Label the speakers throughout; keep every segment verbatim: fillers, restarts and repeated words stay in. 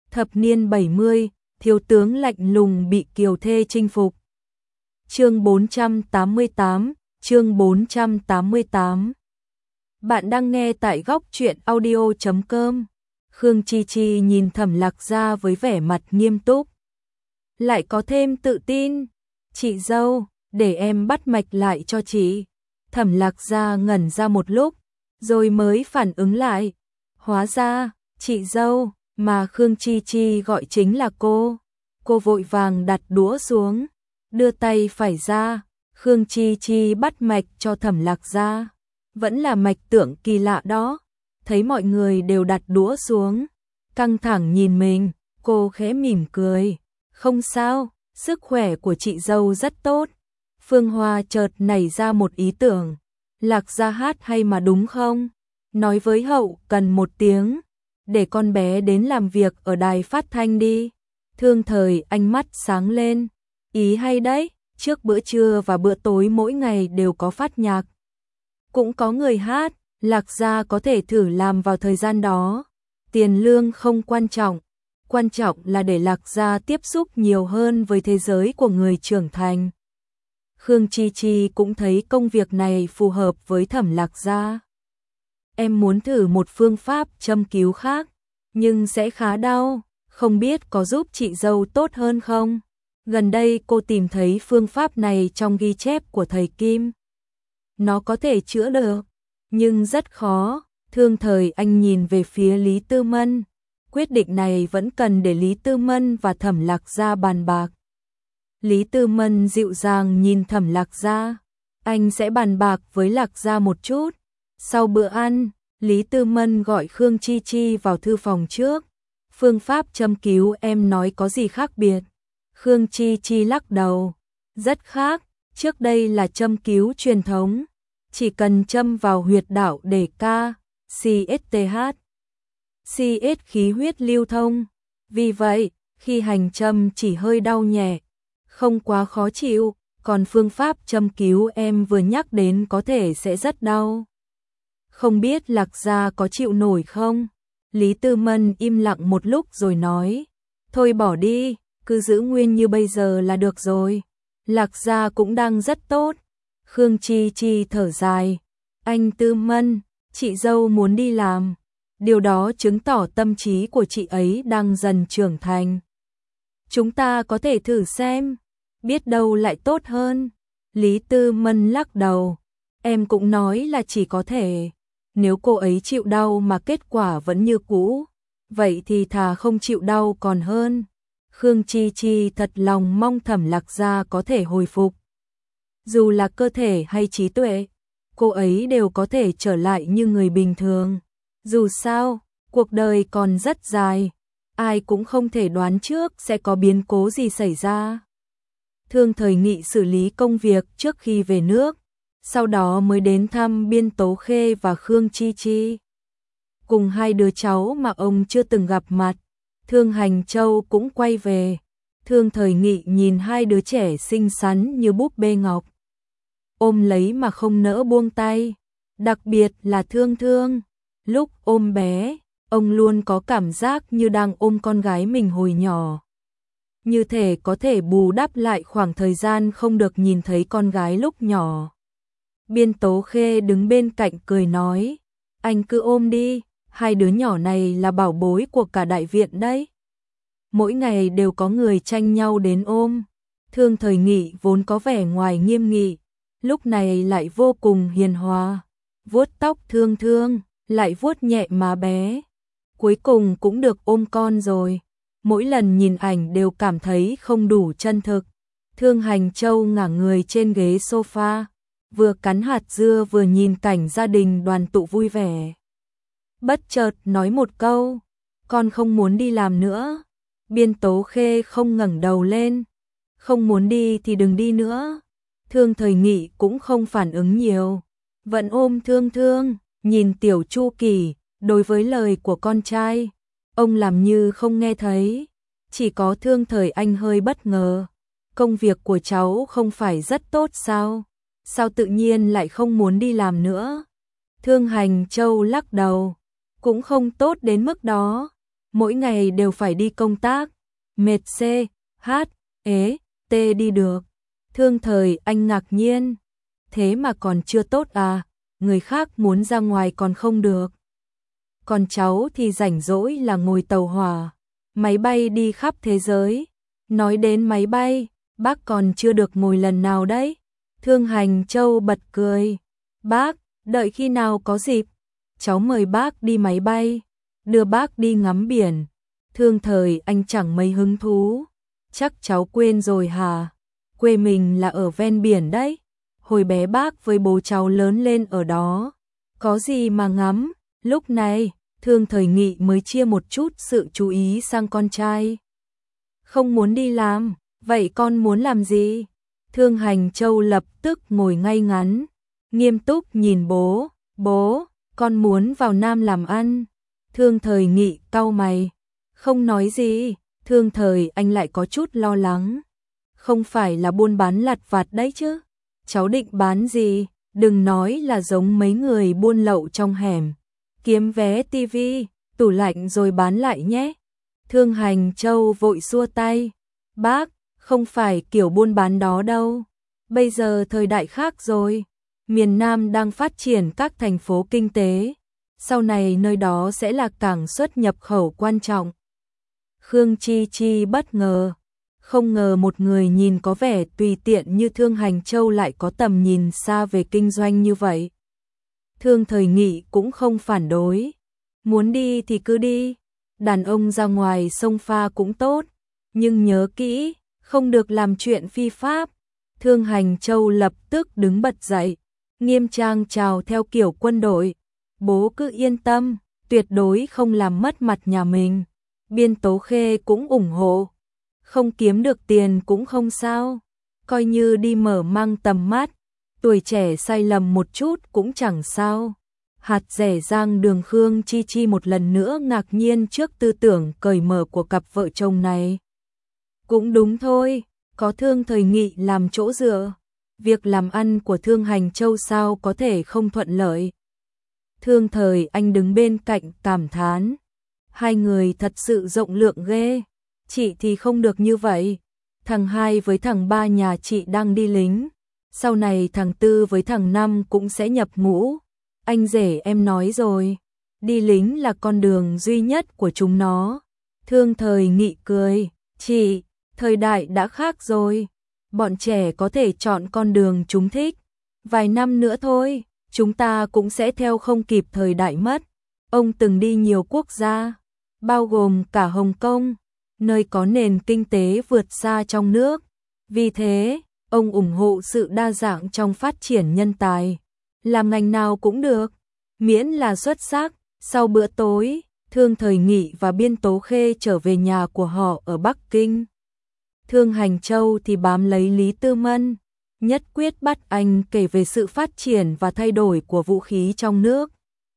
Speaker 1: Thập niên bảy mươi, thiếu tướng lạnh lùng bị kiều thê chinh phục. Chương bốn trăm tám mươi tám, chương bốn trăm tám mươi tám. Bạn đang nghe tại góc truyện audio chấm com. Khương Chi Chi nhìn Thẩm Lạc Gia với vẻ mặt nghiêm túc, lại có thêm tự tin. Chị dâu, để em bắt mạch lại cho chị. Thẩm Lạc Gia ngẩn ra một lúc, rồi mới phản ứng lại. Hóa ra, chị dâu mà Khương Chi Chi gọi chính là cô. Cô vội vàng đặt đũa xuống, đưa tay phải ra. Khương Chi Chi bắt mạch cho Thẩm Lạc Gia. Vẫn là mạch tượng kỳ lạ đó. Thấy mọi người đều đặt đũa xuống, căng thẳng nhìn mình, cô khẽ mỉm cười. Không sao, sức khỏe của chị dâu rất tốt. Phương Hoa chợt nảy ra một ý tưởng. Lạc Gia hát hay mà đúng không? Nói với hậu cần một tiếng, để con bé đến làm việc ở đài phát thanh đi. Thương Thời ánh mắt sáng lên. Ý hay đấy, trước bữa trưa và bữa tối mỗi ngày đều có phát nhạc. Cũng có người hát, Lạc Gia có thể thử làm vào thời gian đó. Tiền lương không quan trọng, quan trọng là để Lạc Gia tiếp xúc nhiều hơn với thế giới của người trưởng thành. Khương Chi Chi cũng thấy công việc này phù hợp với Thẩm Lạc Gia. Em muốn thử một phương pháp châm cứu khác, nhưng sẽ khá đau, không biết có giúp chị dâu tốt hơn không? Gần đây cô tìm thấy phương pháp này trong ghi chép của thầy Kim. Nó có thể chữa được, nhưng rất khó. Thương Thời anh nhìn về phía Lý Tư Mân. Quyết định này vẫn cần để Lý Tư Mân và Thẩm Lạc Gia bàn bạc. Lý Tư Mân dịu dàng nhìn Thẩm Lạc Gia. Anh sẽ bàn bạc với Lạc Gia một chút. Sau bữa ăn, Lý Tư Mân gọi Khương Chi Chi vào thư phòng trước. Phương pháp châm cứu em nói có gì khác biệt? Khương Chi Chi lắc đầu. Rất khác, trước đây là châm cứu truyền thống. Chỉ cần châm vào huyệt đạo để ca, xê ét tê hát. xê ét khí huyết lưu thông. Vì vậy, khi hành châm chỉ hơi đau nhẹ, không quá khó chịu, còn phương pháp châm cứu em vừa nhắc đến có thể sẽ rất đau. Không biết Lạc Gia có chịu nổi không? Lý Tư Mân im lặng một lúc rồi nói. Thôi bỏ đi, cứ giữ nguyên như bây giờ là được rồi. Lạc Gia cũng đang rất tốt. Khương Chi Chi thở dài. Anh Tư Mân, chị dâu muốn đi làm. Điều đó chứng tỏ tâm trí của chị ấy đang dần trưởng thành. Chúng ta có thể thử xem, biết đâu lại tốt hơn. Lý Tư Mân lắc đầu. Em cũng nói là chỉ có thể. Nếu cô ấy chịu đau mà kết quả vẫn như cũ, vậy thì thà không chịu đau còn hơn. Khương Chi Chi thật lòng mong Thẩm Lạc Gia có thể hồi phục. Dù là cơ thể hay trí tuệ, cô ấy đều có thể trở lại như người bình thường. Dù sao, cuộc đời còn rất dài, ai cũng không thể đoán trước sẽ có biến cố gì xảy ra. Thương Thời Nghị xử lý công việc trước khi về nước, sau đó mới đến thăm Biên Tố Khê và Khương Chi Chi. Cùng hai đứa cháu mà ông chưa từng gặp mặt, Thương Hành Châu cũng quay về. Thương Thời Nghị nhìn hai đứa trẻ xinh xắn như búp bê ngọc, ôm lấy mà không nỡ buông tay, đặc biệt là Thương Thương. Lúc ôm bé, ông luôn có cảm giác như đang ôm con gái mình hồi nhỏ. Như thể có thể bù đắp lại khoảng thời gian không được nhìn thấy con gái lúc nhỏ. Biên Tố Khê đứng bên cạnh cười nói, anh cứ ôm đi, hai đứa nhỏ này là bảo bối của cả đại viện đấy. Mỗi ngày đều có người tranh nhau đến ôm. Thương Thời Nghị vốn có vẻ ngoài nghiêm nghị, lúc này lại vô cùng hiền hòa. Vuốt tóc Thương Thương, lại vuốt nhẹ má bé. Cuối cùng cũng được ôm con rồi. Mỗi lần nhìn ảnh đều cảm thấy không đủ chân thực. Thương Hành Châu ngả người trên ghế sofa, vừa cắn hạt dưa vừa nhìn cảnh gia đình đoàn tụ vui vẻ. Bất chợt nói một câu, con không muốn đi làm nữa. Biên Tố Khê không ngẩng đầu lên. Không muốn đi thì đừng đi nữa. Thương Thời Nghị cũng không phản ứng nhiều, vẫn ôm Thương Thương, nhìn Tiểu Chu Kỳ. Đối với lời của con trai, ông làm như không nghe thấy. Chỉ có Thương Thời Anh hơi bất ngờ. Công việc của cháu không phải rất tốt sao? Sao tự nhiên lại không muốn đi làm nữa? Thương Hành Châu lắc đầu. Cũng không tốt đến mức đó. mỗi ngày đều phải đi công tác, mệt c, h, ế, t đi được. Thương Thời Anh ngạc nhiên, thế mà còn chưa tốt à, người khác muốn ra ngoài còn không được. Còn cháu thì rảnh rỗi là ngồi tàu hỏa, máy bay đi khắp thế giới. Nói đến máy bay, bác còn chưa được ngồi lần nào đấy. Thương Hành Châu bật cười, bác, đợi khi nào có dịp, cháu mời bác đi máy bay, đưa bác đi ngắm biển. Thương Thời Anh chẳng mấy hứng thú, chắc cháu quên rồi hả, quê mình là ở ven biển đấy, hồi bé bác với bố cháu lớn lên ở đó, có gì mà ngắm. Lúc này, Thương Thời Nghị mới chia một chút sự chú ý sang con trai. Không muốn đi làm, vậy con muốn làm gì? Thương Hành Châu lập tức ngồi ngay ngắn, nghiêm túc nhìn bố, bố, con muốn vào Nam làm ăn. Thương Thời Nghị cau mày, không nói gì. Thương Thời Anh lại có chút lo lắng, không phải là buôn bán lặt vặt đấy chứ, cháu định bán gì, đừng nói là giống mấy người buôn lậu trong hẻm, kiếm vé tivi, tủ lạnh rồi bán lại nhé. Thương Hành Châu vội xua tay, bác, không phải kiểu buôn bán đó đâu, bây giờ thời đại khác rồi, miền Nam đang phát triển các thành phố kinh tế, sau này nơi đó sẽ là cảng xuất nhập khẩu quan trọng. Khương Chi Chi bất ngờ, không ngờ một người nhìn có vẻ tùy tiện như Thương Hành Châu lại có tầm nhìn xa về kinh doanh như vậy. Thương Thời Nghị cũng không phản đối, muốn đi thì cứ đi, đàn ông ra ngoài sông pha cũng tốt, nhưng nhớ kỹ, không được làm chuyện phi pháp. Thương Hành Châu lập tức đứng bật dậy, nghiêm trang chào theo kiểu quân đội, bố cứ yên tâm, tuyệt đối không làm mất mặt nhà mình. Biên Tố Khê cũng ủng hộ, không kiếm được tiền cũng không sao, coi như đi mở mang tầm mắt, tuổi trẻ sai lầm một chút cũng chẳng sao. Hạt rẻ rang đường Khương Chi Chi một lần nữa ngạc nhiên trước tư tưởng cởi mở của cặp vợ chồng này. Cũng đúng thôi, có Thương Thời Nghị làm chỗ dựa, việc làm ăn của Thương Hành Châu sao có thể không thuận lợi. Thương Thời Anh đứng bên cạnh cảm thán, hai người thật sự rộng lượng ghê, chị thì không được như vậy, thằng hai với thằng ba nhà chị đang đi lính, sau này thằng tư với thằng năm cũng sẽ nhập ngũ, anh rể em nói rồi, đi lính là con đường duy nhất của chúng nó. Thương Thời Nghị cười, chị, thời đại đã khác rồi, bọn trẻ có thể chọn con đường chúng thích, vài năm nữa thôi, chúng ta cũng sẽ theo không kịp thời đại mất. Ông từng đi nhiều quốc gia, bao gồm cả Hồng Kông, nơi có nền kinh tế vượt xa trong nước. Vì thế, ông ủng hộ sự đa dạng trong phát triển nhân tài. Làm ngành nào cũng được, miễn là xuất sắc. Sau bữa tối, Thương Thời Nghị và Biên Tố Khê trở về nhà của họ ở Bắc Kinh. Thương Hành Châu thì bám lấy Lý Tư Mân, nhất quyết bắt anh kể về sự phát triển và thay đổi của vũ khí trong nước.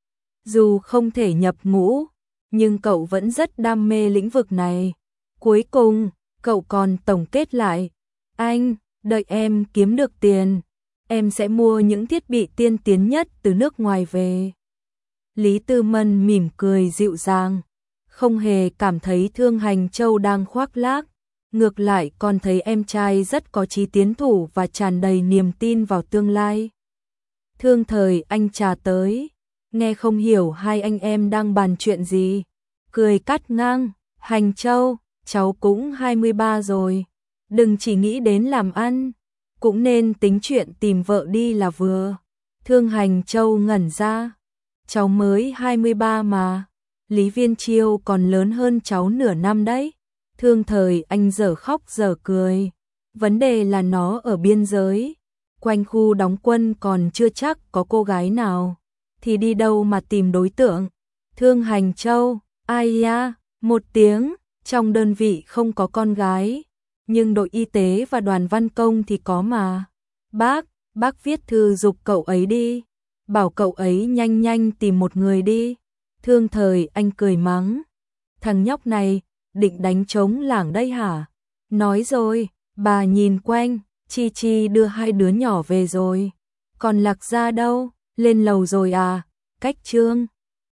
Speaker 1: Dù không thể nhập ngũ, nhưng cậu vẫn rất đam mê lĩnh vực này. Cuối cùng, cậu còn tổng kết lại, anh, đợi em kiếm được tiền, em sẽ mua những thiết bị tiên tiến nhất từ nước ngoài về. Lý Tư Mân mỉm cười dịu dàng, không hề cảm thấy Thương Hành Châu đang khoác lác, ngược lại còn thấy em trai rất có chí tiến thủ và tràn đầy niềm tin vào tương lai. Thương Thời Anh trà tới, nghe không hiểu hai anh em đang bàn chuyện gì, cười cắt ngang, Hành Châu, cháu cũng hai mươi ba rồi, đừng chỉ nghĩ đến làm ăn, cũng nên tính chuyện tìm vợ đi là vừa. Thương Hành Châu ngẩn ra, cháu mới hai mươi ba mà, Lý Viên Chiêu còn lớn hơn cháu nửa năm đấy. Thương Thời Anh dở khóc dở cười, vấn đề là nó ở biên giới, quanh khu đóng quân còn chưa chắc có cô gái nào, thì đi đâu mà tìm đối tượng. Thương Hành Châu, ai ya, một tiếng, trong đơn vị không có con gái, nhưng đội y tế và đoàn văn công thì có mà. Bác, bác viết thư giục cậu ấy đi, bảo cậu ấy nhanh nhanh tìm một người đi. Thương Thời Anh cười mắng, thằng nhóc này, định đánh trống lảng đây hả? Nói rồi, bà nhìn quanh, Chi Chi đưa hai đứa nhỏ về rồi. Còn Lạc Gia đâu, lên lầu rồi à? Cách Trương